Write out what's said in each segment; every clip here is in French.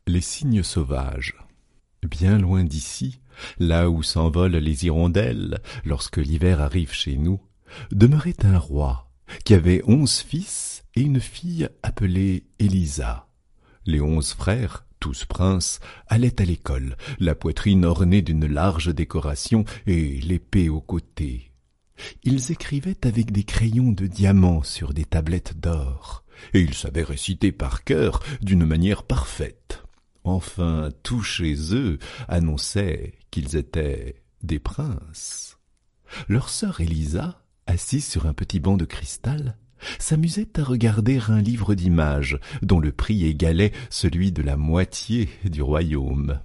Les cygnes sauvages. Bien loin d'ici, là où s'envolent les hirondelles, lorsque l'hiver arrive chez nous, demeurait un roi qui avait 11 fils et une fille appelée Élisa. Les 11 frères, tous princes, allaient à l'école, la poitrine ornée d'une large décoration et l'épée au côté. Ils écrivaient avec des crayons de diamant sur des tablettes d'or, et ils savaient réciter par cœur d'une manière parfaite. Enfin, tout chez eux annonçait qu'ils étaient des princes. Leur sœur Élisa, assise sur un petit banc de cristal, s'amusait à regarder un livre d'images dont le prix égalait celui de la moitié du royaume.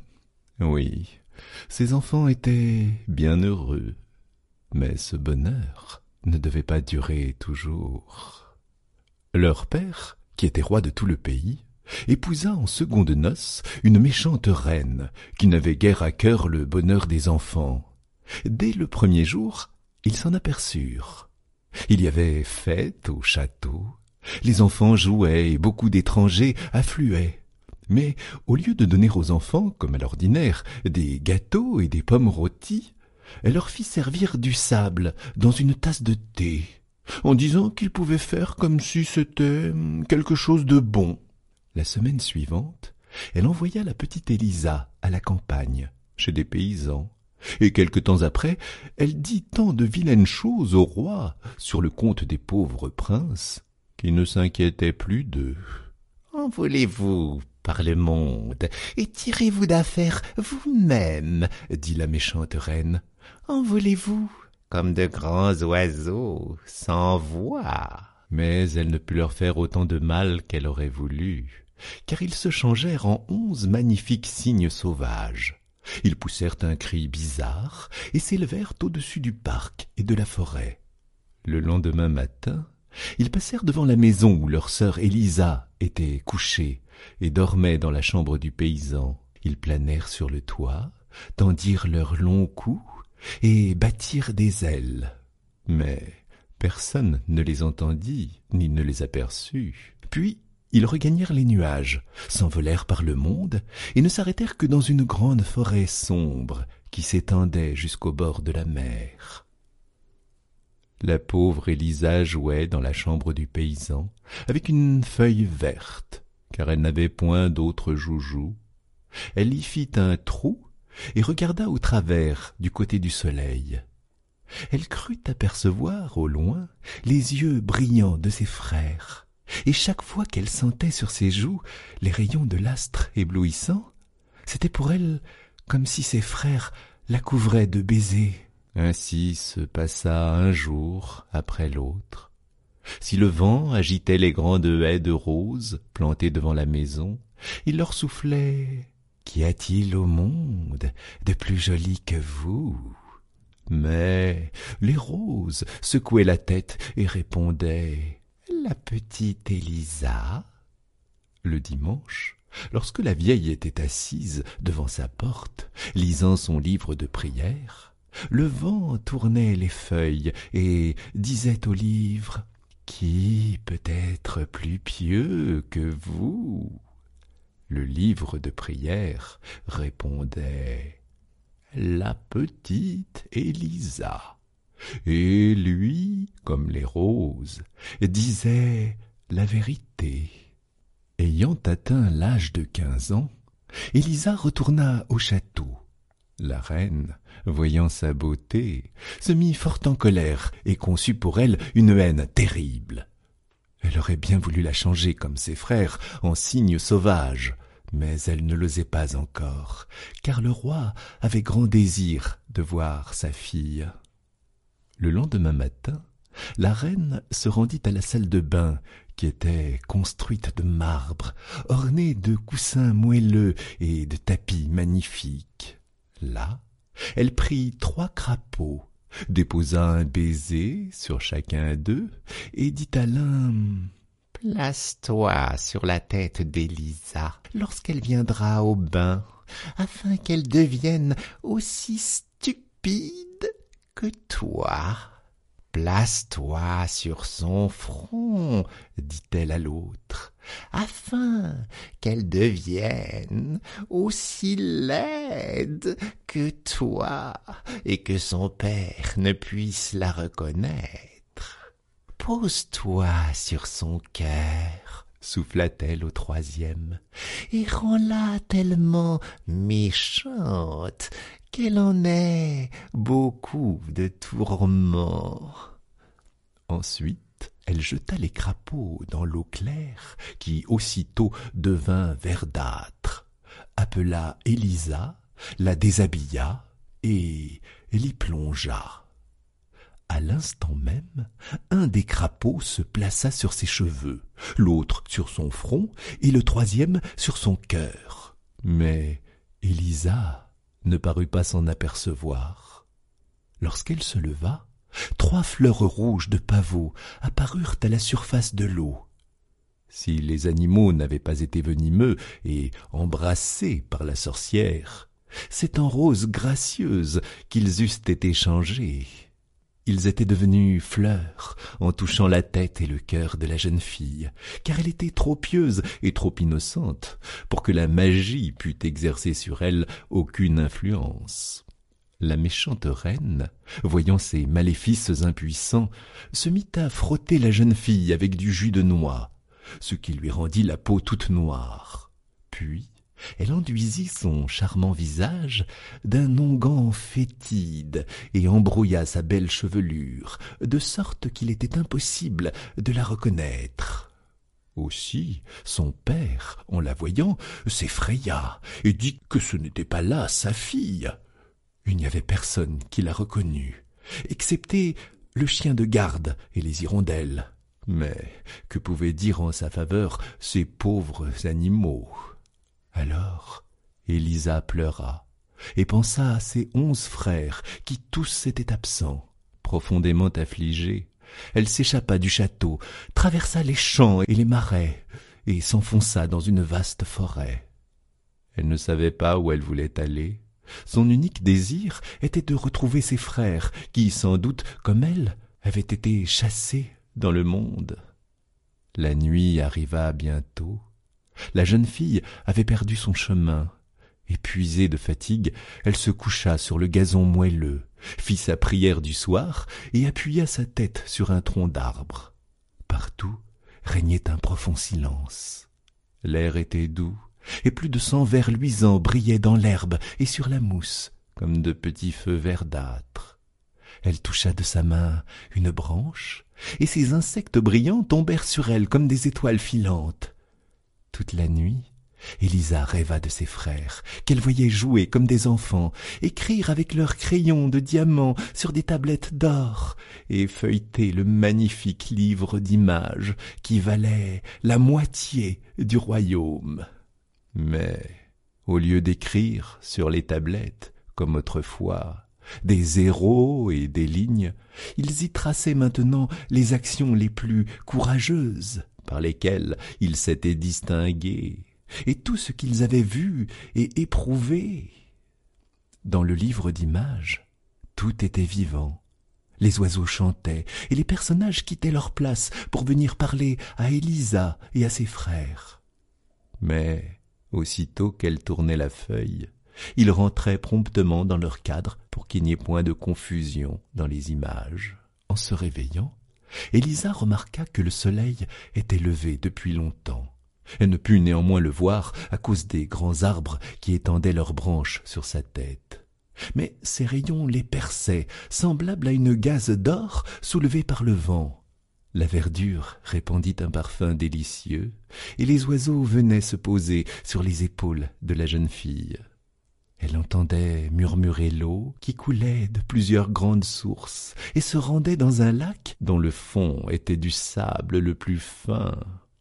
Oui, ces enfants étaient bien heureux, mais ce bonheur ne devait pas durer toujours. Leur père, qui était roi de tout le pays, épousa en secondes noces une méchante reine qui n'avait guère à cœur le bonheur des enfants. Dès le premier jour, ils s'en aperçurent. Il y avait fête au château, les enfants jouaient et beaucoup d'étrangers affluaient. Mais au lieu de donner aux enfants, comme à l'ordinaire, des gâteaux et des pommes rôties, elle leur fit servir du sable dans une tasse de thé, en disant qu'ils pouvaient faire comme si c'était quelque chose de bon. La semaine suivante, elle envoya la petite Élisa à la campagne, chez des paysans, et quelque temps après, elle dit tant de vilaines choses au roi sur le compte des pauvres princes qu'il ne s'inquiétait plus d'eux. « Envolez-vous par le monde et tirez-vous d'affaire vous-même, dit la méchante reine. Envolez-vous comme de grands oiseaux sans voix. » Mais elle ne put leur faire autant de mal qu'elle aurait voulu, car ils se changèrent en 11 magnifiques cygnes sauvages. Ils poussèrent un cri bizarre et s'élevèrent au-dessus du parc et de la forêt. Le lendemain matin, ils passèrent devant la maison où leur sœur Élisa était couchée et dormait dans la chambre du paysan. Ils planèrent sur le toit, tendirent leurs longs cous et battirent des ailes. Mais personne ne les entendit ni ne les aperçut. Puis ils regagnèrent les nuages, s'envolèrent par le monde et ne s'arrêtèrent que dans une grande forêt sombre qui s'étendait jusqu'au bord de la mer. La pauvre Élisa jouait dans la chambre du paysan avec une feuille verte, car elle n'avait point d'autre joujou. Elle y fit un trou et regarda au travers du côté du soleil. Elle crut apercevoir au loin les yeux brillants de ses frères, et chaque fois qu'elle sentait sur ses joues les rayons de l'astre éblouissant, c'était pour elle comme si ses frères la couvraient de baisers. Ainsi se passa un jour après l'autre. Si le vent agitait les grandes haies de roses plantées devant la maison, il leur soufflait « Qu'y a-t-il au monde de plus joli que vous ?» Mais les roses secouaient la tête et répondaient « La petite Élisa ?» Le dimanche, lorsque la vieille était assise devant sa porte, lisant son livre de prières, le vent tournait les feuilles et disait au livre « Qui peut être plus pieux que vous ?» Le livre de prières répondait « La petite Élisa ». Et lui, comme les roses, disait la vérité. Ayant atteint l'âge de 15 ans, Élisa retourna au château. La reine, voyant sa beauté, se mit fort en colère et conçut pour elle une haine terrible. Elle aurait bien voulu la changer comme ses frères en cygne sauvage, mais elle ne l'osait pas encore, car le roi avait grand désir de voir sa fille. Le lendemain matin, la reine se rendit à la salle de bain qui était construite de marbre, ornée de coussins moelleux et de tapis magnifiques. Là, elle prit 3 crapauds, déposa un baiser sur chacun d'eux et dit à l'un « Place-toi sur la tête d'Élisa lorsqu'elle viendra au bain, afin qu'elle devienne aussi stupide que toi. » « Place-toi sur son front, dit-elle à l'autre, afin qu'elle devienne aussi laide que toi et que son père ne puisse la reconnaître. Pose-toi sur son cœur, souffla-t-elle au troisième, et rends-la tellement méchante qu'elle en ait beaucoup de tourments. Ensuite, elle jeta les crapauds dans l'eau claire, qui aussitôt devint verdâtre, appela Élisa, la déshabilla et l'y plongea. À l'instant même, un des crapauds se plaça sur ses cheveux, l'autre sur son front et le troisième sur son cœur. Mais Élisa ne parut pas s'en apercevoir. Lorsqu'elle se leva, 3 fleurs rouges de pavot apparurent à la surface de l'eau. Si les animaux n'avaient pas été venimeux et embrassés par la sorcière, c'est en roses gracieuses qu'ils eussent été changés. Ils étaient devenus fleurs en touchant la tête et le cœur de la jeune fille, car elle était trop pieuse et trop innocente pour que la magie pût exercer sur elle aucune influence. La méchante reine, voyant ces maléfices impuissants, se mit à frotter la jeune fille avec du jus de noix, ce qui lui rendit la peau toute noire. Puis, elle enduisit son charmant visage d'un onguent fétide et embrouilla sa belle chevelure, de sorte qu'il était impossible de la reconnaître. Aussi, son père, en la voyant, s'effraya et dit que ce n'était pas là sa fille. Il n'y avait personne qui la reconnût, excepté le chien de garde et les hirondelles. Mais que pouvaient dire en sa faveur ces pauvres animaux? Alors Élisa pleura et pensa à ses 11 frères qui tous étaient absents. Profondément affligée, elle s'échappa du château, traversa les champs et les marais et s'enfonça dans une vaste forêt. Elle ne savait pas où elle voulait aller. Son unique désir était de retrouver ses frères, qui, sans doute, comme elle, avaient été chassés dans le monde. La nuit arriva bientôt. La jeune fille avait perdu son chemin. Épuisée de fatigue, elle se coucha sur le gazon moelleux, fit sa prière du soir et appuya sa tête sur un tronc d'arbre. Partout régnait un profond silence. L'air était doux, et plus de 100 vers luisants brillaient dans l'herbe et sur la mousse, comme de petits feux verdâtres. Elle toucha de sa main une branche, et ces insectes brillants tombèrent sur elle comme des étoiles filantes. Toute la nuit, Élisa rêva de ses frères, qu'elle voyait jouer comme des enfants, écrire avec leurs crayons de diamant sur des tablettes d'or, et feuilleter le magnifique livre d'images qui valait la moitié du royaume. Mais, au lieu d'écrire sur les tablettes, comme autrefois, des zéros et des lignes, ils y traçaient maintenant les actions les plus courageuses par lesquelles ils s'étaient distingués, et tout ce qu'ils avaient vu et éprouvé. Dans le livre d'images, tout était vivant. Les oiseaux chantaient, et les personnages quittaient leur place pour venir parler à Élisa et à ses frères. Mais, aussitôt qu'elle tournait la feuille, ils rentraient promptement dans leur cadre pour qu'il n'y ait point de confusion dans les images. En se réveillant, Élisa remarqua que le soleil était levé depuis longtemps. Elle ne put néanmoins le voir à cause des grands arbres qui étendaient leurs branches sur sa tête. Mais ces rayons les perçaient, semblables à une gaze d'or soulevée par le vent. La verdure répandit un parfum délicieux, et les oiseaux venaient se poser sur les épaules de la jeune fille. Elle entendait murmurer l'eau qui coulait de plusieurs grandes sources et se rendait dans un lac dont le fond était du sable le plus fin.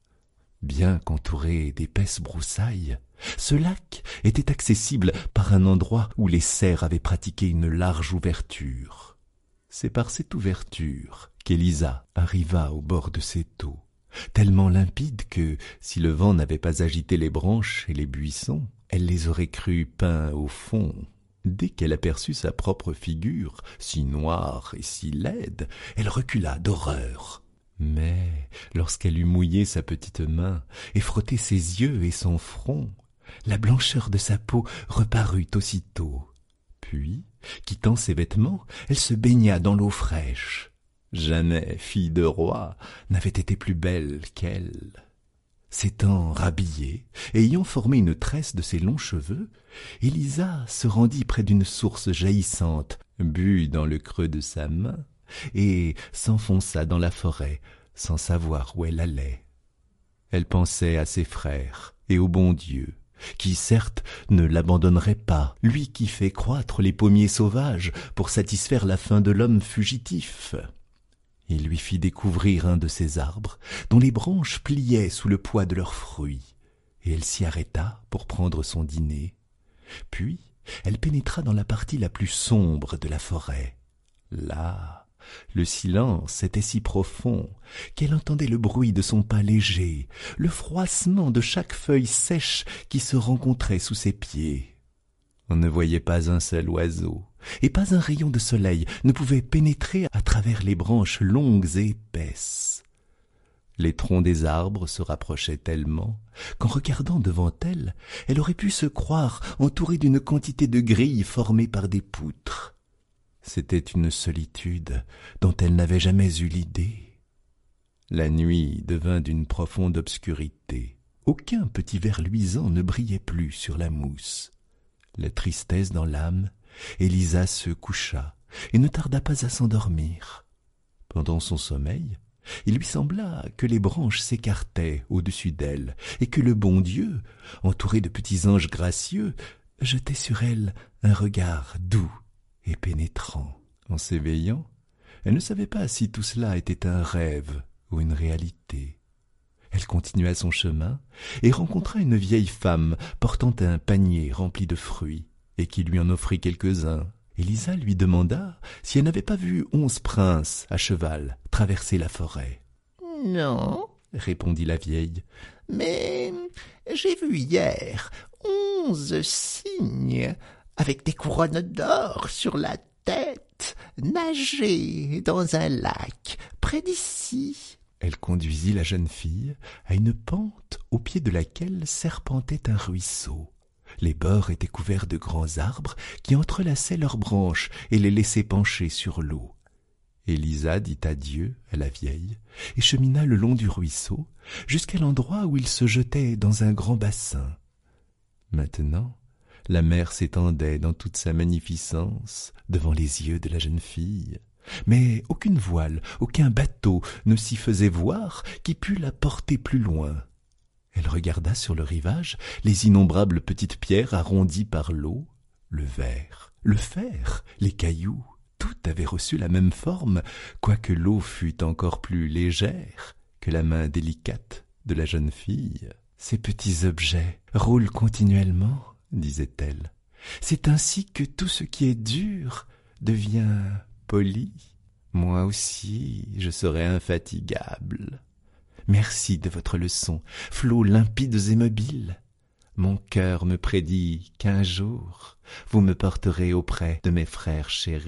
Bien qu'entouré d'épaisses broussailles, ce lac était accessible par un endroit où les cerfs avaient pratiqué une large ouverture. C'est par cette ouverture qu'Élisa arriva au bord de cette eau, tellement limpide que, si le vent n'avait pas agité les branches et les buissons, elle les aurait crus peints au fond. Dès qu'elle aperçut sa propre figure, si noire et si laide, elle recula d'horreur. Mais lorsqu'elle eut mouillé sa petite main et frotté ses yeux et son front, la blancheur de sa peau reparut aussitôt. Puis, quittant ses vêtements, elle se baigna dans l'eau fraîche. Jamais fille de roi n'avait été plus belle qu'elle. S'étant rhabillée et ayant formé une tresse de ses longs cheveux, Élisa se rendit près d'une source jaillissante, but dans le creux de sa main, et s'enfonça dans la forêt sans savoir où elle allait. Elle pensait à ses frères et au bon Dieu, qui certes ne l'abandonnerait pas, lui qui fait croître les pommiers sauvages pour satisfaire la faim de l'homme fugitif. Il lui fit découvrir un de ces arbres dont les branches pliaient sous le poids de leurs fruits, et elle s'y arrêta pour prendre son dîner. Puis elle pénétra dans la partie la plus sombre de la forêt. Là, le silence était si profond qu'elle entendait le bruit de son pas léger, le froissement de chaque feuille sèche qui se rencontrait sous ses pieds. On ne voyait pas un seul oiseau, et pas un rayon de soleil ne pouvait pénétrer à travers les branches longues et épaisses. Les troncs des arbres se rapprochaient tellement qu'en regardant devant elle, elle aurait pu se croire entourée d'une quantité de grilles formées par des poutres. C'était une solitude dont elle n'avait jamais eu l'idée. La nuit devint d'une profonde obscurité. Aucun petit ver luisant ne brillait plus sur la mousse. La tristesse dans l'âme, Élisa se coucha et ne tarda pas à s'endormir. Pendant son sommeil, il lui sembla que les branches s'écartaient au-dessus d'elle et que le bon Dieu, entouré de petits anges gracieux, jetait sur elle un regard doux et pénétrant. En s'éveillant, elle ne savait pas si tout cela était un rêve ou une réalité. Elle continua son chemin et rencontra une vieille femme portant un panier rempli de fruits et qui lui en offrit quelques-uns. Élisa lui demanda si elle n'avait pas vu 11 princes à cheval traverser la forêt. « Non, répondit la vieille, mais j'ai vu hier 11 cygnes avec des couronnes d'or sur la tête nager dans un lac près d'ici. » Elle conduisit la jeune fille à une pente au pied de laquelle serpentait un ruisseau. Les bords étaient couverts de grands arbres qui entrelaçaient leurs branches et les laissaient pencher sur l'eau. Élisa dit adieu à la vieille et chemina le long du ruisseau jusqu'à l'endroit où il se jetait dans un grand bassin. Maintenant, la mer s'étendait dans toute sa magnificence devant les yeux de la jeune fille. Mais aucune voile, aucun bateau ne s'y faisait voir qui pût la porter plus loin. Elle regarda sur le rivage les innombrables petites pierres arrondies par l'eau, le verre, le fer, les cailloux. Tout avait reçu la même forme, quoique l'eau fût encore plus légère que la main délicate de la jeune fille. « Ces petits objets roulent continuellement, » disait-elle. « C'est ainsi que tout ce qui est dur devient poli. Moi aussi, je serai infatigable. Merci de votre leçon, flots limpides et mobiles. Mon cœur me prédit qu'un jour, vous me porterez auprès de mes frères chéris. »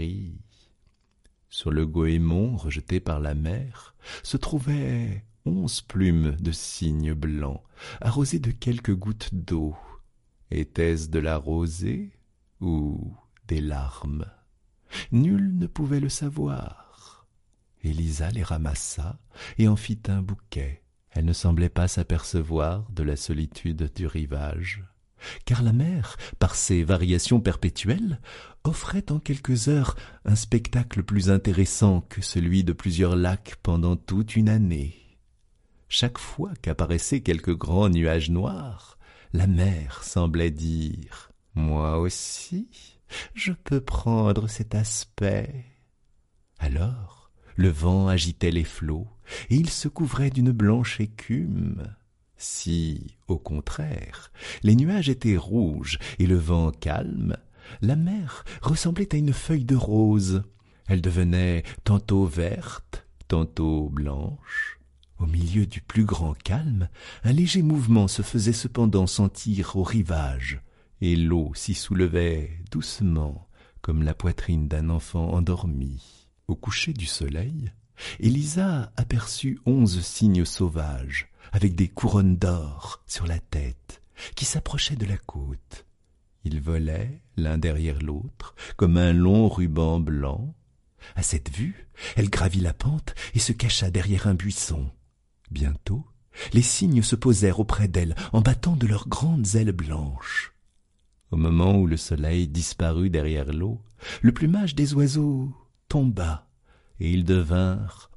Sur le goémon rejeté par la mer se trouvaient 11 plumes de cygne blanc, arrosées de quelques gouttes d'eau. Était-ce de la rosée ou des larmes? Nul ne pouvait le savoir. Élisa les ramassa et en fit un bouquet. Elle ne semblait pas s'apercevoir de la solitude du rivage, car la mer, par ses variations perpétuelles, offrait en quelques heures un spectacle plus intéressant que celui de plusieurs lacs pendant toute une année. Chaque fois qu'apparaissait quelque grand nuage noir, la mer semblait dire « Moi aussi, je peux prendre cet aspect. » Alors, le vent agitait les flots, et ils se couvraient d'une blanche écume. Si, au contraire, les nuages étaient rouges et le vent calme, la mer ressemblait à une feuille de rose. Elle devenait tantôt verte, tantôt blanche. Au milieu du plus grand calme, un léger mouvement se faisait cependant sentir au rivage, et l'eau s'y soulevait doucement, comme la poitrine d'un enfant endormi. Au coucher du soleil, Élisa aperçut 11 cygnes sauvages, avec des couronnes d'or sur la tête, qui s'approchaient de la côte. Ils volaient l'un derrière l'autre, comme un long ruban blanc. À cette vue, elle gravit la pente et se cacha derrière un buisson. Bientôt, les cygnes se posèrent auprès d'elle en battant de leurs grandes ailes blanches. Au moment où le soleil disparut derrière l'eau, le plumage des oiseaux tomba, et ils devinrent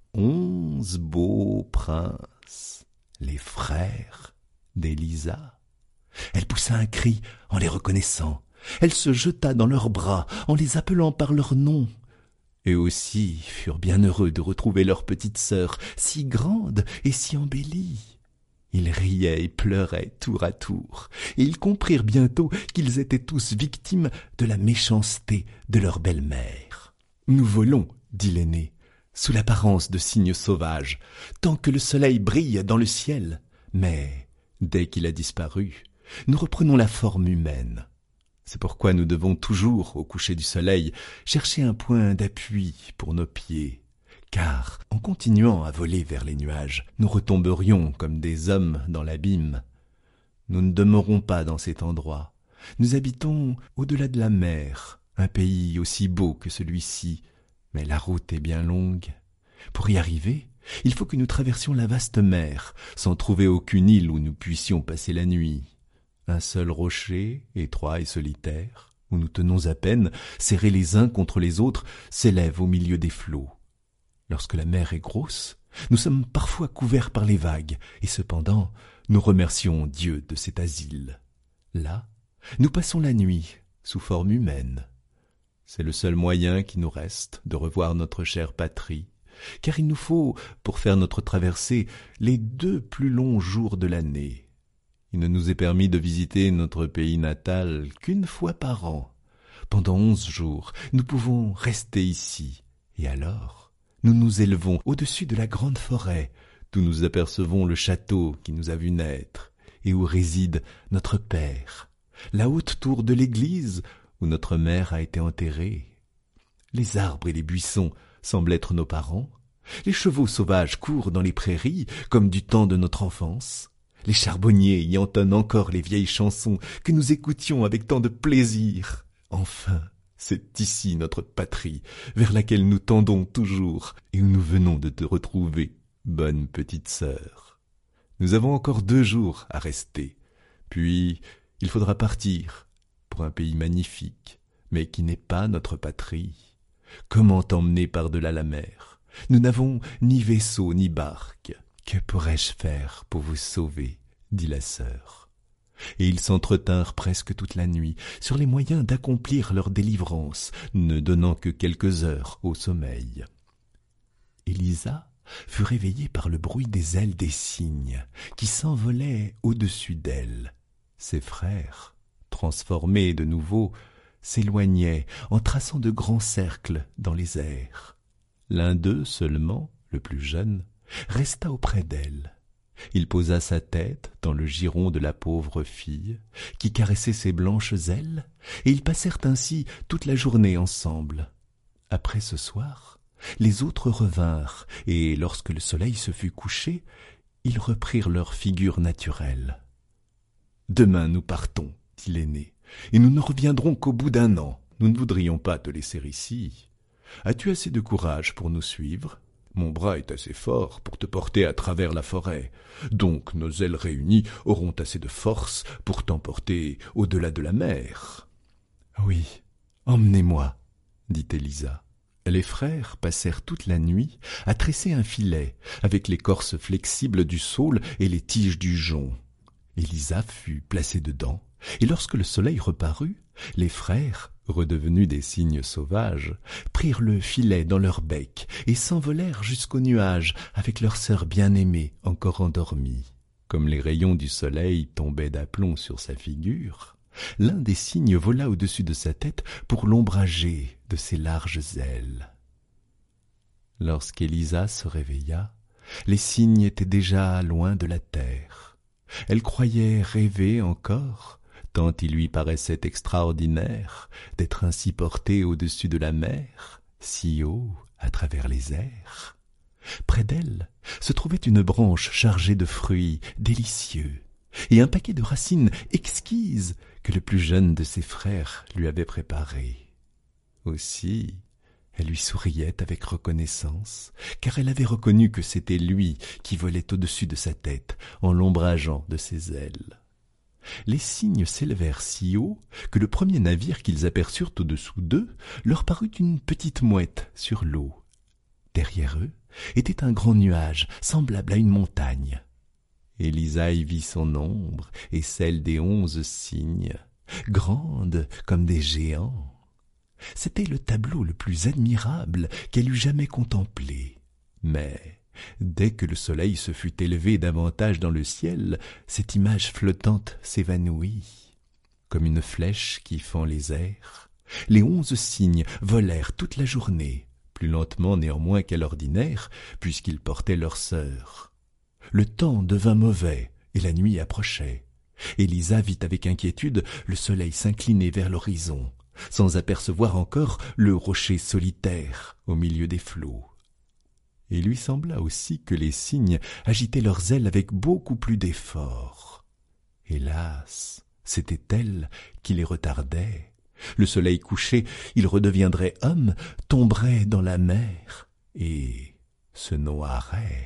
11 beaux princes, les frères d'Élisa. Elle poussa un cri en les reconnaissant. Elle se jeta dans leurs bras en les appelant par leur nom. Eux aussi furent bien heureux de retrouver leur petite sœur, si grande et si embellie. Ils riaient et pleuraient tour à tour, et ils comprirent bientôt qu'ils étaient tous victimes de la méchanceté de leur belle-mère. « Nous volons, » dit l'aîné, « sous l'apparence de cygnes sauvages, tant que le soleil brille dans le ciel. Mais, dès qu'il a disparu, nous reprenons la forme humaine. C'est pourquoi nous devons toujours, au coucher du soleil, chercher un point d'appui pour nos pieds. Car, en continuant à voler vers les nuages, nous retomberions comme des hommes dans l'abîme. Nous ne demeurons pas dans cet endroit. Nous habitons au-delà de la mer, un pays aussi beau que celui-ci, mais la route est bien longue. Pour y arriver, il faut que nous traversions la vaste mer, sans trouver aucune île où nous puissions passer la nuit. Un seul rocher, étroit et solitaire, où nous tenons à peine, serrés les uns contre les autres, s'élève au milieu des flots. Lorsque la mer est grosse, nous sommes parfois couverts par les vagues, et cependant, nous remercions Dieu de cet asile. Là, nous passons la nuit, sous forme humaine. C'est le seul moyen qui nous reste de revoir notre chère patrie, car il nous faut, pour faire notre traversée, les 2 plus longs jours de l'année. Il ne nous est permis de visiter notre pays natal qu'1 fois par an. Pendant 11 jours, nous pouvons rester ici, et alors, nous nous élevons au-dessus de la grande forêt, d'où nous apercevons le château qui nous a vus naître, et où réside notre père, la haute tour de l'église où notre mère a été enterrée. Les arbres et les buissons semblent être nos parents, les chevaux sauvages courent dans les prairies comme du temps de notre enfance, les charbonniers y entonnent encore les vieilles chansons que nous écoutions avec tant de plaisir. Enfin, c'est ici notre patrie, vers laquelle nous tendons toujours, et où nous venons de te retrouver, bonne petite sœur. Nous avons encore 2 jours à rester, puis il faudra partir pour un pays magnifique, mais qui n'est pas notre patrie. Comment t'emmener par-delà la mer? Nous n'avons ni vaisseau ni barque. Que pourrais-je faire pour vous sauver? Dit la sœur. Et ils s'entretinrent presque toute la nuit sur les moyens d'accomplir leur délivrance, ne donnant que quelques heures au sommeil. Élisa fut réveillée par le bruit des ailes des cygnes qui s'envolaient au-dessus d'elle. Ses frères, transformés de nouveau, s'éloignaient en traçant de grands cercles dans les airs. L'un d'eux seulement, le plus jeune, resta auprès d'elle. Il posa sa tête dans le giron de la pauvre fille, qui caressait ses blanches ailes, et ils passèrent ainsi toute la journée ensemble. Après ce soir, les autres revinrent, et lorsque le soleil se fut couché, ils reprirent leur figure naturelle. « Demain nous partons, dit l'aîné, et nous ne reviendrons qu'au bout d'1 an. Nous ne voudrions pas te laisser ici. As-tu assez de courage pour nous suivre ? Mon bras est assez fort pour te porter à travers la forêt, donc nos ailes réunies auront assez de force pour t'emporter au-delà de la mer. »« Oui, emmenez-moi, » dit Élisa. Les frères passèrent toute la nuit à tresser un filet avec l'écorce flexible du saule et les tiges du jonc. Élisa fut placée dedans, et lorsque le soleil reparut, les frères, redevenus des cygnes sauvages, prirent le filet dans leur bec et s'envolèrent jusqu'aux nuages avec leur sœur bien-aimée encore endormie. Comme les rayons du soleil tombaient d'aplomb sur sa figure, l'un des cygnes vola au-dessus de sa tête pour l'ombrager de ses larges ailes. Lorsqu'Élisa se réveilla, les cygnes étaient déjà loin de la terre. Elle croyait rêver encore, tant il lui paraissait extraordinaire d'être ainsi portée au-dessus de la mer, si haut à travers les airs. Près d'elle se trouvait une branche chargée de fruits délicieux et un paquet de racines exquises que le plus jeune de ses frères lui avait préparé. Aussi, elle lui souriait avec reconnaissance, car elle avait reconnu que c'était lui qui volait au-dessus de sa tête en l'ombrageant de ses ailes. Les cygnes s'élevèrent si haut que le premier navire qu'ils aperçurent au-dessous d'eux leur parut une petite mouette sur l'eau. Derrière eux était un grand nuage semblable à une montagne. Élisa y vit son ombre et celle des 11 cygnes, grandes comme des géants. C'était le tableau le plus admirable qu'elle eût jamais contemplé. Mais dès que le soleil se fut élevé davantage dans le ciel, cette image flottante s'évanouit. Comme une flèche qui fend les airs, les 11 cygnes volèrent toute la journée, plus lentement néanmoins qu'à l'ordinaire, puisqu'ils portaient leur sœur. Le temps devint mauvais et la nuit approchait. Élisa vit avec inquiétude le soleil s'incliner vers l'horizon, sans apercevoir encore le rocher solitaire au milieu des flots. Il lui sembla aussi que les cygnes agitaient leurs ailes avec beaucoup plus d'effort. Hélas, c'était elle qui les retardait. Le soleil couché, il redeviendrait homme, tomberait dans la mer et se noierait.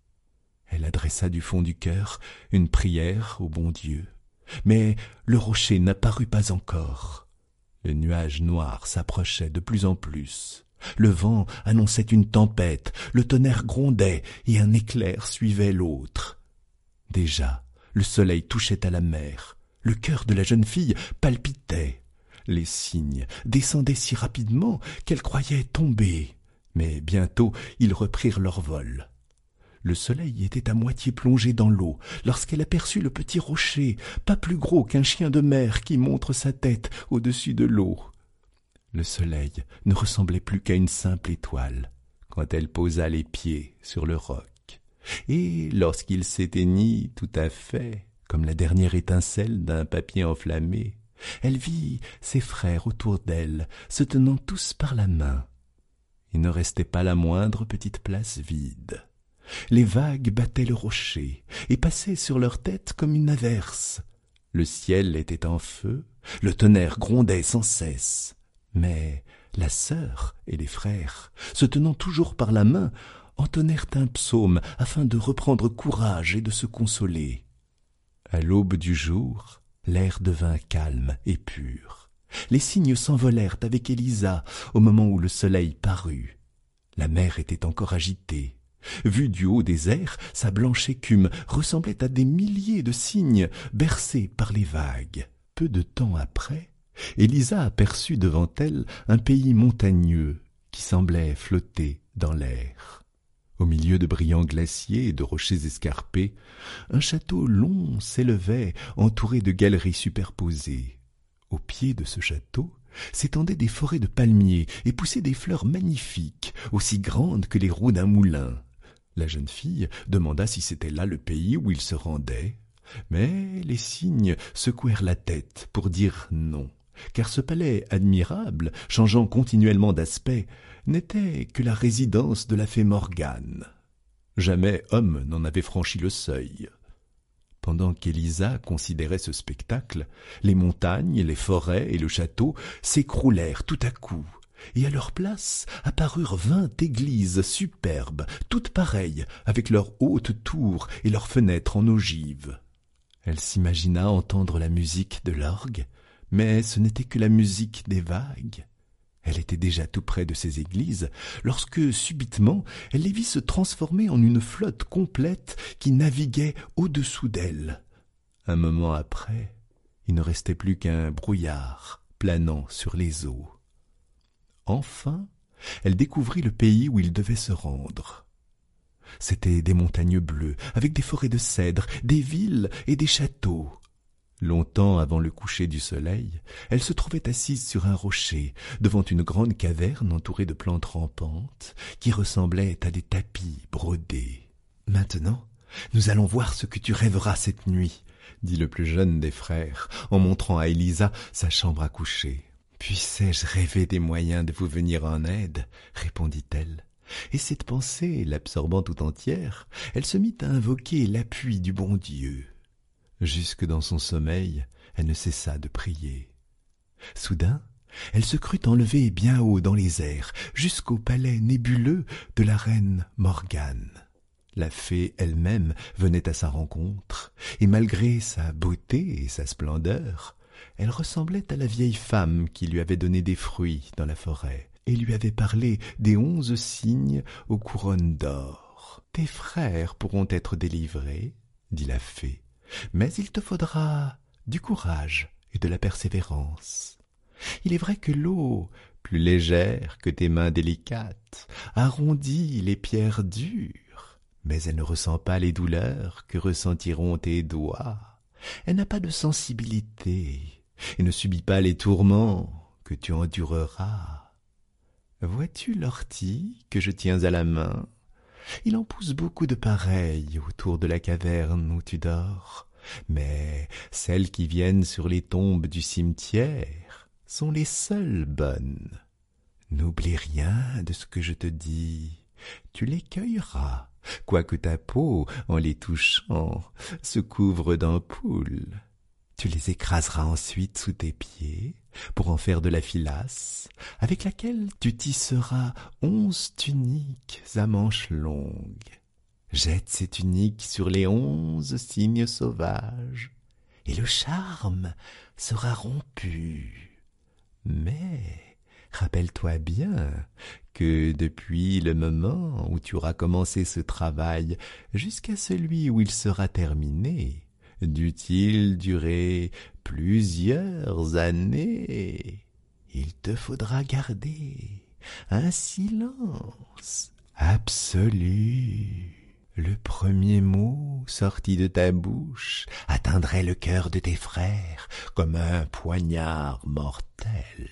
Elle adressa du fond du cœur une prière au bon Dieu, mais le rocher n'apparut pas encore. Le nuage noir s'approchait de plus en plus. Le vent annonçait une tempête, le tonnerre grondait et un éclair suivait l'autre. Déjà, le soleil touchait à la mer. Le cœur de la jeune fille palpitait. Les cygnes descendaient si rapidement qu'elle croyait tomber. Mais bientôt, ils reprirent leur vol. Le soleil était à moitié plongé dans l'eau lorsqu'elle aperçut le petit rocher, pas plus gros qu'un chien de mer qui montre sa tête au-dessus de l'eau. Le soleil ne ressemblait plus qu'à une simple étoile quand elle posa les pieds sur le roc. Et lorsqu'il s'éteignit tout à fait, comme la dernière étincelle d'un papier enflammé, elle vit ses frères autour d'elle, se tenant tous par la main. Il ne restait pas la moindre petite place vide. Les vagues battaient le rocher et passaient sur leur tête comme une averse. Le ciel était en feu, le tonnerre grondait sans cesse. Mais la sœur et les frères, se tenant toujours par la main, entonnèrent un psaume afin de reprendre courage et de se consoler. À l'aube du jour, l'air devint calme et pur. Les cygnes s'envolèrent avec Élisa au moment où le soleil parut. La mer était encore agitée. Vue du haut des airs, sa blanche écume ressemblait à des milliers de cygnes bercés par les vagues. Peu de temps après, Élisa aperçut devant elle un pays montagneux qui semblait flotter dans l'air. Au milieu de brillants glaciers et de rochers escarpés, un château long s'élevait, entouré de galeries superposées. Au pied de ce château s'étendaient des forêts de palmiers et poussaient des fleurs magnifiques, aussi grandes que les roues d'un moulin. La jeune fille demanda si c'était là le pays où ils se rendaient, mais les cygnes secouèrent la tête pour dire non, car ce palais admirable, changeant continuellement d'aspect, n'était que la résidence de la fée Morgane. Jamais homme n'en avait franchi le seuil. Pendant qu'Élisa considérait ce spectacle, les montagnes, les forêts et le château s'écroulèrent tout à coup, et à leur place apparurent 20 églises superbes, toutes pareilles, avec leurs hautes tours et leurs fenêtres en ogive. Elle s'imagina entendre la musique de l'orgue, mais ce n'était que la musique des vagues. Elle était déjà tout près de ces églises, lorsque, subitement, elle les vit se transformer en une flotte complète qui naviguait au-dessous d'elle. Un moment après, il ne restait plus qu'un brouillard planant sur les eaux. Enfin, elle découvrit le pays où ils devaient se rendre. C'étaient des montagnes bleues, avec des forêts de cèdres, des villes et des châteaux. Longtemps avant le coucher du soleil, elle se trouvait assise sur un rocher, devant une grande caverne entourée de plantes rampantes, qui ressemblaient à des tapis brodés. « Maintenant, nous allons voir ce que tu rêveras cette nuit, » dit le plus jeune des frères, en montrant à Élisa sa chambre à coucher. « Puissais-je rêver des moyens de vous venir en aide ?» répondit-elle. Et cette pensée, l'absorbant tout entière, elle se mit à invoquer l'appui du bon Dieu. Jusque dans son sommeil, elle ne cessa de prier. Soudain, elle se crut enlevée bien haut dans les airs, jusqu'au palais nébuleux de la reine Morgane. La fée elle-même venait à sa rencontre, et malgré sa beauté et sa splendeur, elle ressemblait à la vieille femme qui lui avait donné des fruits dans la forêt, et lui avait parlé des 11 cygnes aux couronnes d'or. « Tes frères pourront être délivrés, dit la fée, mais il te faudra du courage et de la persévérance. Il est vrai que l'eau, plus légère que tes mains délicates, arrondit les pierres dures, mais elle ne ressent pas les douleurs que ressentiront tes doigts. Elle n'a pas de sensibilité et ne subit pas les tourments que tu endureras. Vois-tu l'ortie que je tiens à la main? Il en pousse beaucoup de pareilles autour de la caverne où tu dors, mais celles qui viennent sur les tombes du cimetière sont les seules bonnes. N'oublie rien de ce que je te dis, tu les cueilleras, quoique ta peau, en les touchant, se couvre d'ampoules. Tu les écraseras ensuite sous tes pieds pour en faire de la filasse, avec laquelle tu tisseras 11 tuniques à manches longues. Jette ces tuniques sur les 11 cygnes sauvages, et le charme sera rompu. Mais rappelle-toi bien que depuis le moment où tu auras commencé ce travail jusqu'à celui où il sera terminé, dût-il durer plusieurs années, il te faudra garder un silence absolu. Le premier mot sorti de ta bouche atteindrait le cœur de tes frères comme un poignard mortel.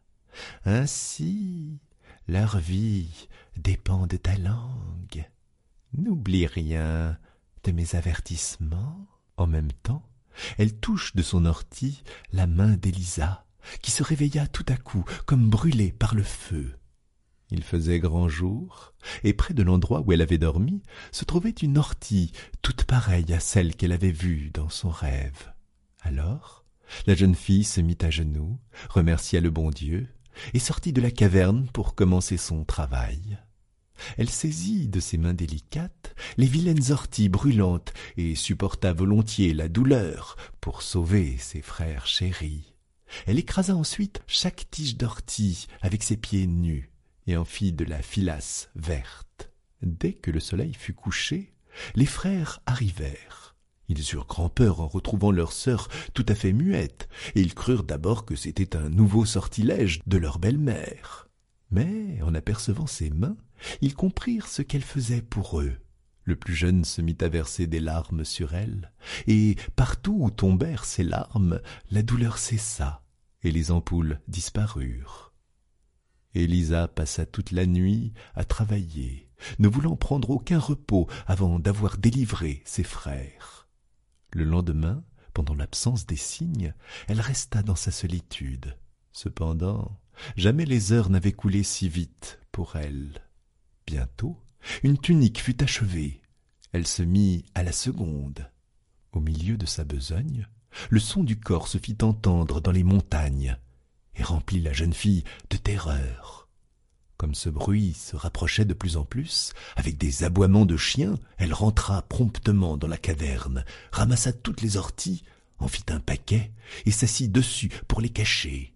Ainsi, leur vie dépend de ta langue. N'oublie rien de mes avertissements. En même temps, elle touche de son ortie la main d'Élisa, qui se réveilla tout à coup, comme brûlée par le feu. Il faisait grand jour, et près de l'endroit où elle avait dormi, se trouvait une ortie toute pareille à celle qu'elle avait vue dans son rêve. Alors, la jeune fille se mit à genoux, remercia le bon Dieu, et sortit de la caverne pour commencer son travail. Elle saisit de ses mains délicates les vilaines orties brûlantes et supporta volontiers la douleur pour sauver ses frères chéris. Elle écrasa ensuite chaque tige d'ortie avec ses pieds nus et en fit de la filasse verte. Dès que le soleil fut couché, les frères arrivèrent. Ils eurent grand-peur en retrouvant leur sœur tout à fait muette, et ils crurent d'abord que c'était un nouveau sortilège de leur belle-mère. Mais, en apercevant ses mains, ils comprirent ce qu'elle faisait pour eux. Le plus jeune se mit à verser des larmes sur elle, et partout où tombèrent ces larmes, la douleur cessa, et les ampoules disparurent. Élisa passa toute la nuit à travailler, ne voulant prendre aucun repos avant d'avoir délivré ses frères. Le lendemain, pendant l'absence des cygnes, elle resta dans sa solitude. Cependant, jamais les heures n'avaient coulé si vite pour elle. Bientôt, une tunique fut achevée. Elle se mit à la seconde. Au milieu de sa besogne, le son du cor se fit entendre dans les montagnes et remplit la jeune fille de terreur. Comme ce bruit se rapprochait de plus en plus, avec des aboiements de chiens, elle rentra promptement dans la caverne, ramassa toutes les orties, en fit un paquet et s'assit dessus pour les cacher.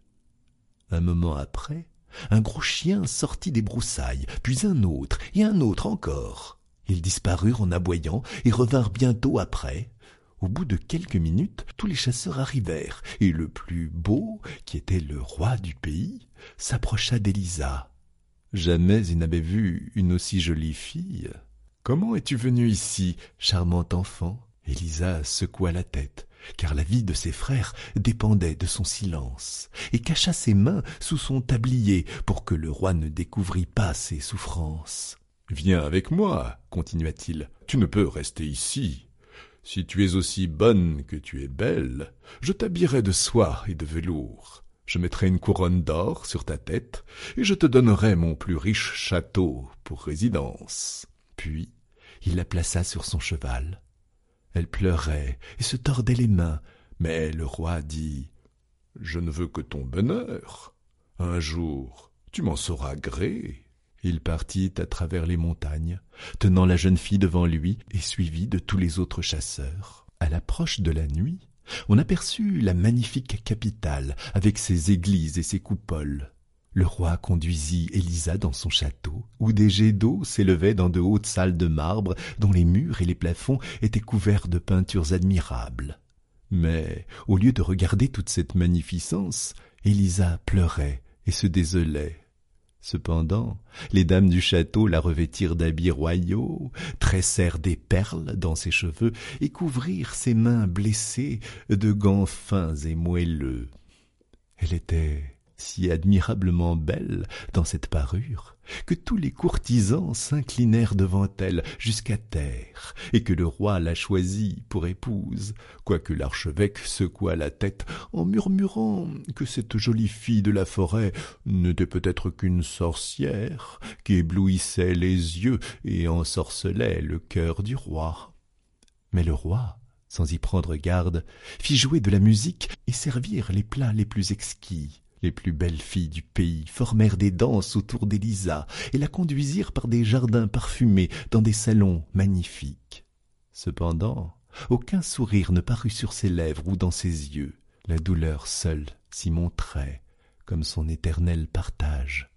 Un moment après, un gros chien sortit des broussailles, puis un autre et un autre encore. Ils disparurent en aboyant et revinrent bientôt après. Au bout de quelques minutes, tous les chasseurs arrivèrent, et le plus beau, qui était le roi du pays, s'approcha d'Élisa. Jamais il n'avait vu une aussi jolie fille. « Comment es-tu venue ici, charmante enfant ?» Élisa secoua la tête, car la vie de ses frères dépendait de son silence, et cacha ses mains sous son tablier pour que le roi ne découvrît pas ses souffrances. « Viens avec moi, continua-t-il, tu ne peux rester ici. Si tu es aussi bonne que tu es belle, je t'habillerai de soie et de velours. Je mettrai une couronne d'or sur ta tête, et je te donnerai mon plus riche château pour résidence. » Puis il la plaça sur son cheval. Elle pleurait et se tordait les mains, mais le roi dit « Je ne veux que ton bonheur. Un jour, tu m'en sauras gré. » Il partit à travers les montagnes, tenant la jeune fille devant lui et suivi de tous les autres chasseurs. À l'approche de la nuit, on aperçut la magnifique capitale avec ses églises et ses coupoles. Le roi conduisit Élisa dans son château, où des jets d'eau s'élevaient dans de hautes salles de marbre dont les murs et les plafonds étaient couverts de peintures admirables. Mais, au lieu de regarder toute cette magnificence, Élisa pleurait et se désolait. Cependant, les dames du château la revêtirent d'habits royaux, tressèrent des perles dans ses cheveux et couvrirent ses mains blessées de gants fins et moelleux. Elle était si admirablement belle dans cette parure que tous les courtisans s'inclinèrent devant elle jusqu'à terre, et que le roi la choisit pour épouse, quoique l'archevêque secoua la tête en murmurant que cette jolie fille de la forêt n'était peut-être qu'une sorcière qui éblouissait les yeux et ensorcelait le cœur du roi. Mais le roi, sans y prendre garde, fit jouer de la musique et servir les plats les plus exquis. Les plus belles filles du pays formèrent des danses autour d'Élisa et la conduisirent par des jardins parfumés dans des salons magnifiques. Cependant, aucun sourire ne parut sur ses lèvres ou dans ses yeux. La douleur seule s'y montrait, comme son éternel partage.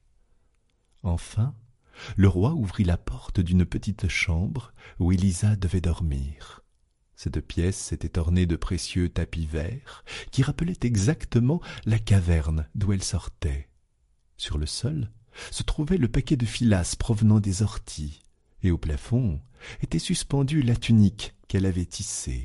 Enfin, le roi ouvrit la porte d'une petite chambre où Élisa devait dormir. Cette pièce était ornée de précieux tapis verts qui rappelaient exactement la caverne d'où elle sortait. Sur le sol se trouvait le paquet de filasse provenant des orties, et au plafond était suspendue la tunique qu'elle avait tissée.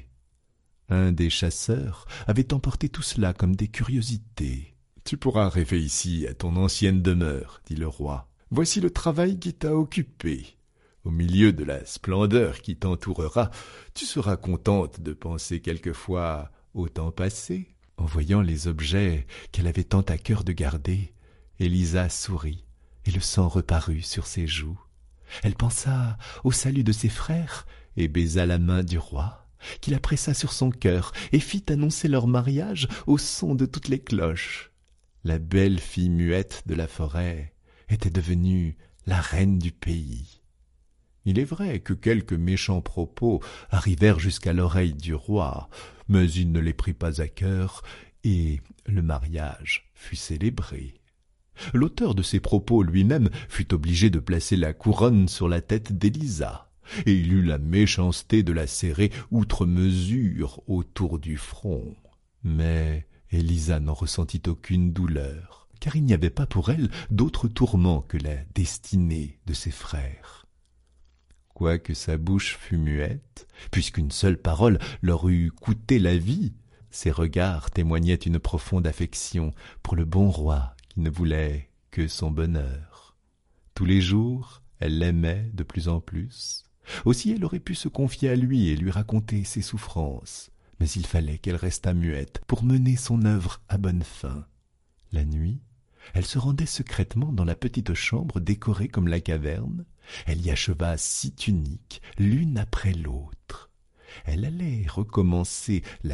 Un des chasseurs avait emporté tout cela comme des curiosités. « Tu pourras rêver ici à ton ancienne demeure, dit le roi. Voici le travail qui t'a occupé. Au milieu de la splendeur qui t'entourera, tu seras contente de penser quelquefois au temps passé. » En voyant les objets qu'elle avait tant à cœur de garder, Élisa sourit et le sang reparut sur ses joues. Elle pensa au salut de ses frères et baisa la main du roi, qui la pressa sur son cœur et fit annoncer leur mariage au son de toutes les cloches. La belle fille muette de la forêt était devenue la reine du pays. Il est vrai que quelques méchants propos arrivèrent jusqu'à l'oreille du roi, mais il ne les prit pas à cœur, et le mariage fut célébré. L'auteur de ces propos lui-même fut obligé de placer la couronne sur la tête d'Élisa, et il eut la méchanceté de la serrer outre mesure autour du front. Mais Élisa n'en ressentit aucune douleur, car il n'y avait pas pour elle d'autre tourment que la destinée de ses frères. Quoique sa bouche fût muette, puisqu'une seule parole leur eût coûté la vie, ses regards témoignaient une profonde affection pour le bon roi qui ne voulait que son bonheur. Tous les jours, elle l'aimait de plus en plus. Aussi elle aurait pu se confier à lui et lui raconter ses souffrances, mais il fallait qu'elle restât muette pour mener son œuvre à bonne fin. La nuit, elle se rendait secrètement dans la petite chambre décorée comme la caverne. Elle y acheva 6 tuniques, l'une après l'autre. Elle allait recommencer la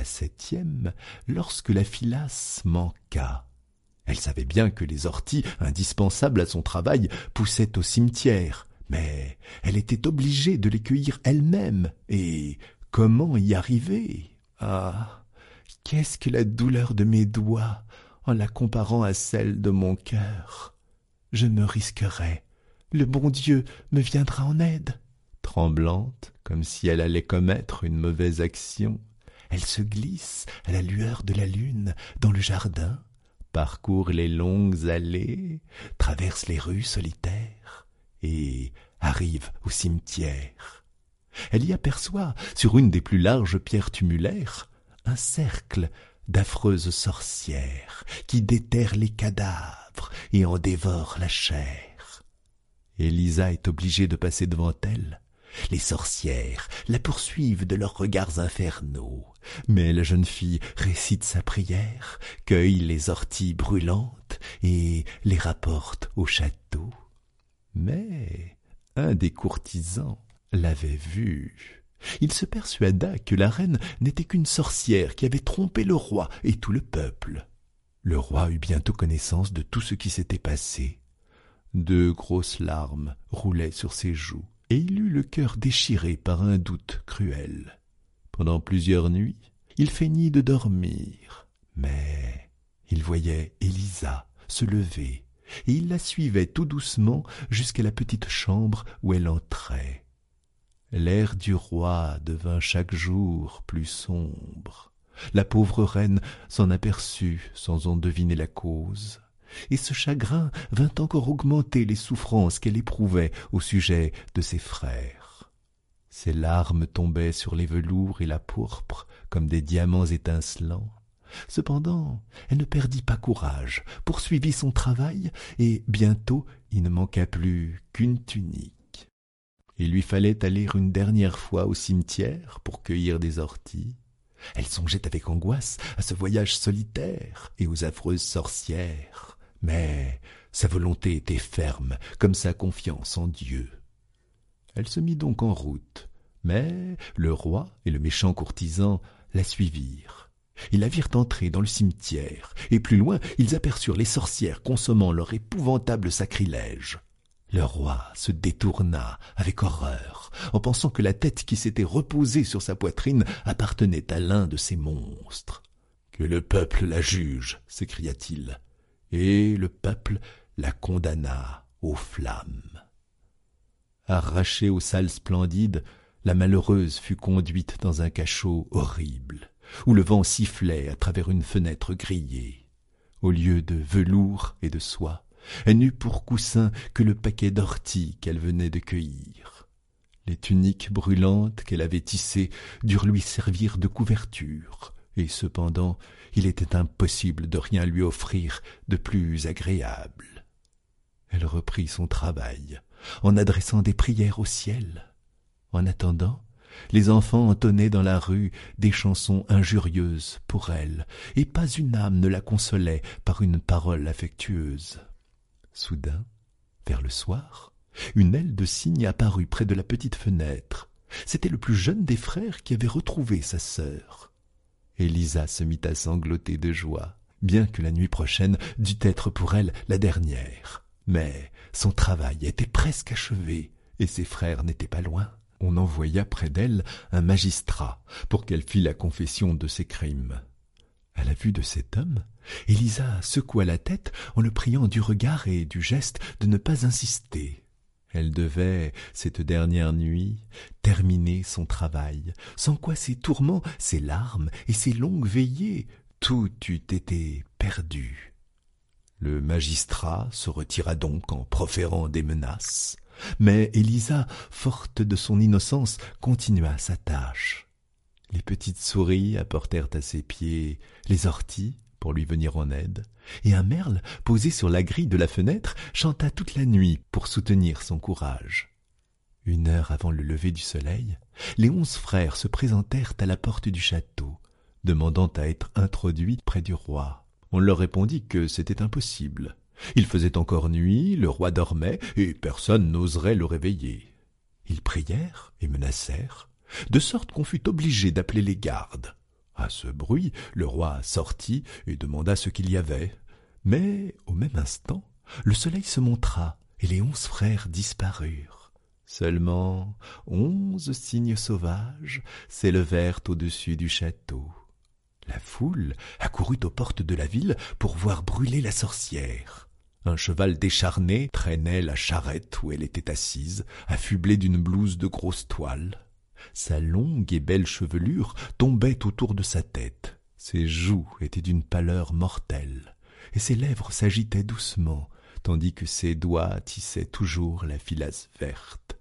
7e lorsque la filasse manqua. Elle savait bien que les orties, indispensables à son travail, poussaient au cimetière, mais elle était obligée de les cueillir elle-même, et comment y arriver? Ah, qu'est-ce que la douleur de mes doigts en la comparant à celle de mon cœur? Je me risquerai. Le bon Dieu me viendra en aide. » Tremblante, comme si elle allait commettre une mauvaise action, elle se glisse à la lueur de la lune dans le jardin, parcourt les longues allées, traverse les rues solitaires et arrive au cimetière. Elle y aperçoit, sur une des plus larges pierres tumulaires, un cercle d'affreuses sorcières qui déterrent les cadavres et en dévorent la chair. Élisa est obligée de passer devant elle, Les sorcières la poursuivent de leurs regards infernaux, mais la jeune fille récite sa prière, cueille les orties brûlantes et les rapporte au château. Mais un des courtisans l'avait vue. Il se persuada que la reine n'était qu'une sorcière qui avait trompé le roi et tout le peuple. Le roi eut bientôt connaissance de tout ce qui s'était passé. 2 grosses larmes roulaient sur ses joues, et il eut le cœur déchiré par un doute cruel. Pendant plusieurs nuits, il feignit de dormir, mais il voyait Élisa se lever, et il la suivait tout doucement jusqu'à la petite chambre où elle entrait. L'air du roi devint chaque jour plus sombre. La pauvre reine s'en aperçut sans en deviner la cause, et ce chagrin vint encore augmenter les souffrances qu'elle éprouvait au sujet de ses frères. Ses larmes tombaient sur les velours et la pourpre comme des diamants étincelants. Cependant, elle ne perdit pas courage, poursuivit son travail, et bientôt il ne manqua plus qu'une tunique. Il lui fallait aller une dernière fois au cimetière pour cueillir des orties. Elle songeait avec angoisse à ce voyage solitaire et aux affreuses sorcières, mais sa volonté était ferme comme sa confiance en Dieu. Elle se mit donc en route, mais le roi et le méchant courtisan la suivirent. Ils la virent entrer dans le cimetière, et plus loin ils aperçurent les sorcières consommant leur épouvantable sacrilège. Le roi se détourna avec horreur, en pensant que la tête qui s'était reposée sur sa poitrine appartenait à l'un de ces monstres. « Que le peuple la juge !» s'écria-t-il, et le peuple la condamna aux flammes. Arrachée aux salles splendides, la malheureuse fut conduite dans un cachot horrible, où le vent sifflait à travers une fenêtre grillée. Au lieu de velours et de soie, elle n'eut pour coussin que le paquet d'orties qu'elle venait de cueillir. Les tuniques brûlantes qu'elle avait tissées durent lui servir de couverture, et cependant il était impossible de rien lui offrir de plus agréable. Elle reprit son travail, en adressant des prières au ciel. En attendant, les enfants entonnaient dans la rue des chansons injurieuses pour elle, et pas une âme ne la consolait par une parole affectueuse. Soudain, vers le soir, une aile de cygne apparut près de la petite fenêtre. C'était le plus jeune des frères qui avait retrouvé sa sœur. Élisa se mit à sangloter de joie, bien que la nuit prochaine dût être pour elle la dernière. Mais son travail était presque achevé, et ses frères n'étaient pas loin. On envoya près d'elle un magistrat pour qu'elle fît la confession de ses crimes. À la vue de cet homme, Élisa secoua la tête en le priant du regard et du geste de ne pas insister. Elle devait, cette dernière nuit, terminer son travail, sans quoi ses tourments, ses larmes et ses longues veillées, tout eût été perdu. Le magistrat se retira donc en proférant des menaces, mais Élisa, forte de son innocence, continua sa tâche. Les petites souris apportèrent à ses pieds les orties pour lui venir en aide, et un merle posé sur la grille de la fenêtre chanta toute la nuit pour soutenir son courage. 1 heure avant le lever du soleil, les 11 frères se présentèrent à la porte du château, demandant à être introduits près du roi. On leur répondit que c'était impossible. Il faisait encore nuit, le roi dormait, et personne n'oserait le réveiller. Ils prièrent et menacèrent, de sorte qu'on fut obligé d'appeler les gardes. À ce bruit, le roi sortit et demanda ce qu'il y avait. Mais, au même instant, le soleil se montra et les 11 frères disparurent. Seulement 11 cygnes sauvages s'élevèrent au-dessus du château. La foule accourut aux portes de la ville pour voir brûler la sorcière. Un cheval décharné traînait la charrette où elle était assise, affublée d'une blouse de grosse toile. Sa longue et belle chevelure tombait autour de sa tête. Ses joues étaient d'une pâleur mortelle, et ses lèvres s'agitaient doucement, tandis que ses doigts tissaient toujours la filasse verte.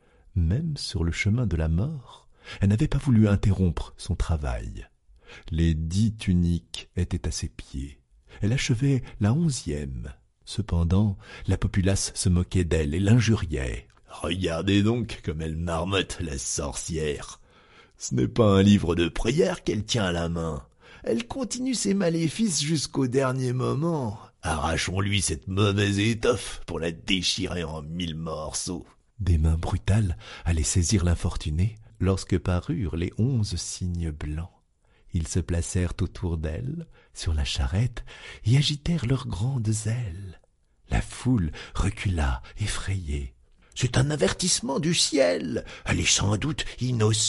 Même sur le chemin de la mort, elle n'avait pas voulu interrompre son travail. Les 10 tuniques étaient à ses pieds. Elle achevait la 11e. Cependant, la populace se moquait d'elle et l'injuriait. « Regardez donc comme elle marmotte, la sorcière. Ce n'est pas un livre de prière qu'elle tient à la main. Elle continue ses maléfices jusqu'au dernier moment. Arrachons-lui cette mauvaise étoffe pour la déchirer en 1000 morceaux. » Des mains brutales allaient saisir l'infortunée lorsque parurent les 11 cygnes blancs. Ils se placèrent autour d'elle, sur la charrette, et agitèrent leurs grandes ailes. La foule recula, effrayée. « C'est un avertissement du ciel. Elle est sans doute innocente, »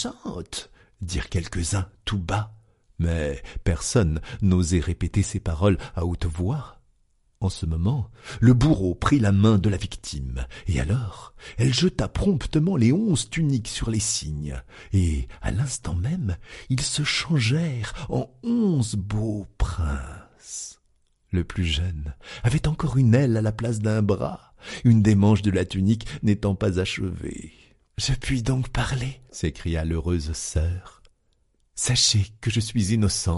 dirent quelques-uns tout bas. Mais personne n'osait répéter ces paroles à haute voix. En ce moment, le bourreau prit la main de la victime, et alors elle jeta promptement les 11 tuniques sur les cygnes, et à l'instant même, ils se changèrent en 11 beaux princes. Le plus jeune avait encore une aile à la place d'un bras, une des manches de la tunique n'étant pas achevée. « Je puis donc parler » s'écria l'heureuse sœur. « Sachez que je suis innocente. »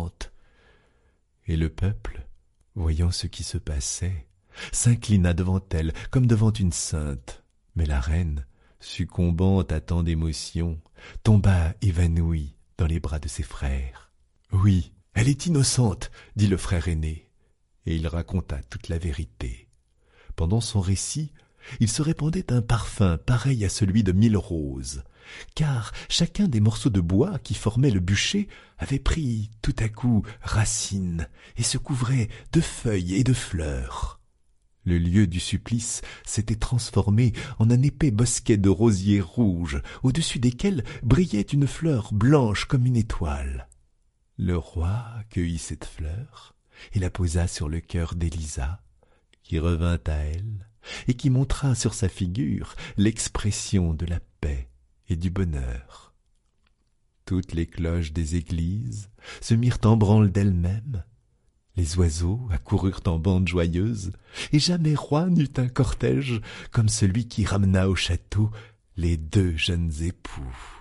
Et le peuple, voyant ce qui se passait, s'inclina devant elle comme devant une sainte. Mais la reine, succombant à tant d'émotions, tomba évanouie dans les bras de ses frères. « Oui, elle est innocente, » dit le frère aîné, et il raconta toute la vérité. Pendant son récit, il se répandait un parfum pareil à celui de 1000 roses, car chacun des morceaux de bois qui formaient le bûcher avait pris tout à coup racine et se couvrait de feuilles et de fleurs. Le lieu du supplice s'était transformé en un épais bosquet de rosiers rouges, au-dessus desquels brillait une fleur blanche comme une étoile. Le roi cueillit cette fleur et la posa sur le cœur d'Élisa, qui revint à elle et qui montra sur sa figure l'expression de la paix et du bonheur. Toutes les cloches des églises se mirent en branle d'elles-mêmes, les oiseaux accoururent en bandes joyeuses, et jamais roi n'eut un cortège comme celui qui ramena au château les 2 jeunes époux.